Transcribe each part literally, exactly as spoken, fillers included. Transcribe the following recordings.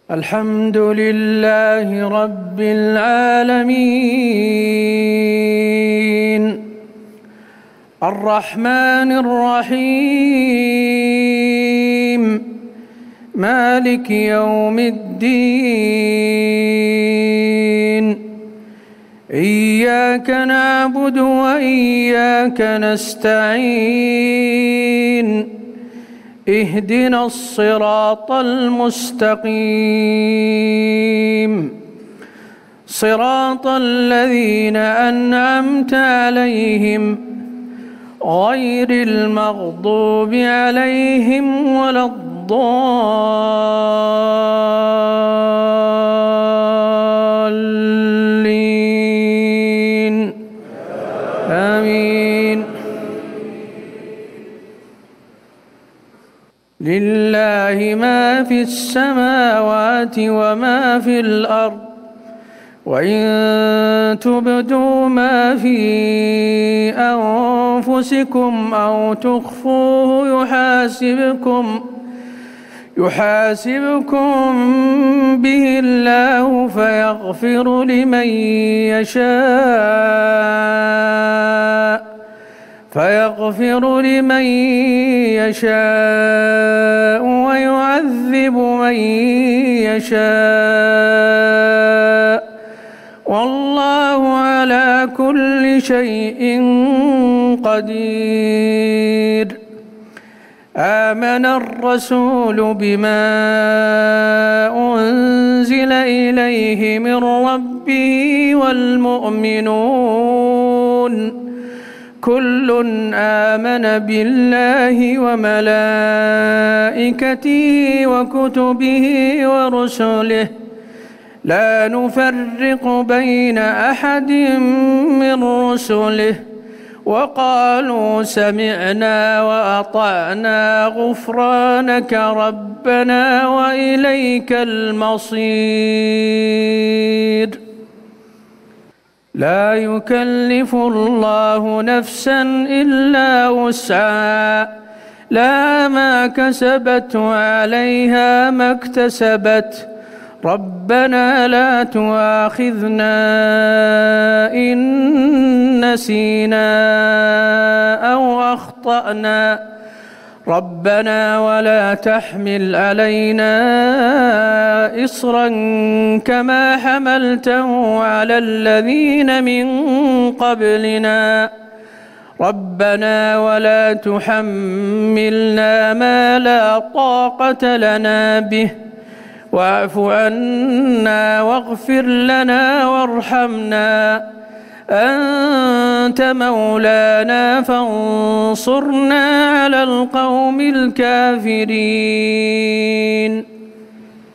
الحمد لله رب العالمين الرحمن الرحيم مالك يوم الدين إياك نعبد وإياك نستعين اهدنا الصراط المستقيم صراط الذين أنعمت عليهم غير المغضوب عليهم ولا الضالين آمين. لله ما في السماوات وما في الأرض وإن تبدوا ما في أنفسكم أو تخفوه يحاسبكم يحاسبكم به الله فيغفر لمن يشاء فيغفر لمن يشاء ويعذب من يشاء والله على كل شيء قدير. آمن الرسول بما أنزل إليه من ربه والمؤمنون كل آمن بالله وملائكته وكتبه ورسله لا نفرق بين أحد من رسله وقالوا سمعنا وأطعنا غفرانك ربنا وإليك المصير. لا يكلف الله نفسا إلا وسعها لها ما كسبت وعليها ما اكتسبت ربنا لا تؤاخذنا إن نسينا أو أخطأنا ربنا ولا تحمل علينا إصرا كما حملته على الذين من قبلنا ربنا ولا تحملنا ما لا طاقة لنا به واعف عنا واغفر لنا وارحمنا أنت مولانا فانصرنا على القوم الكافرين.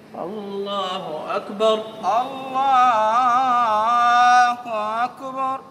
الله أكبر. الله أكبر.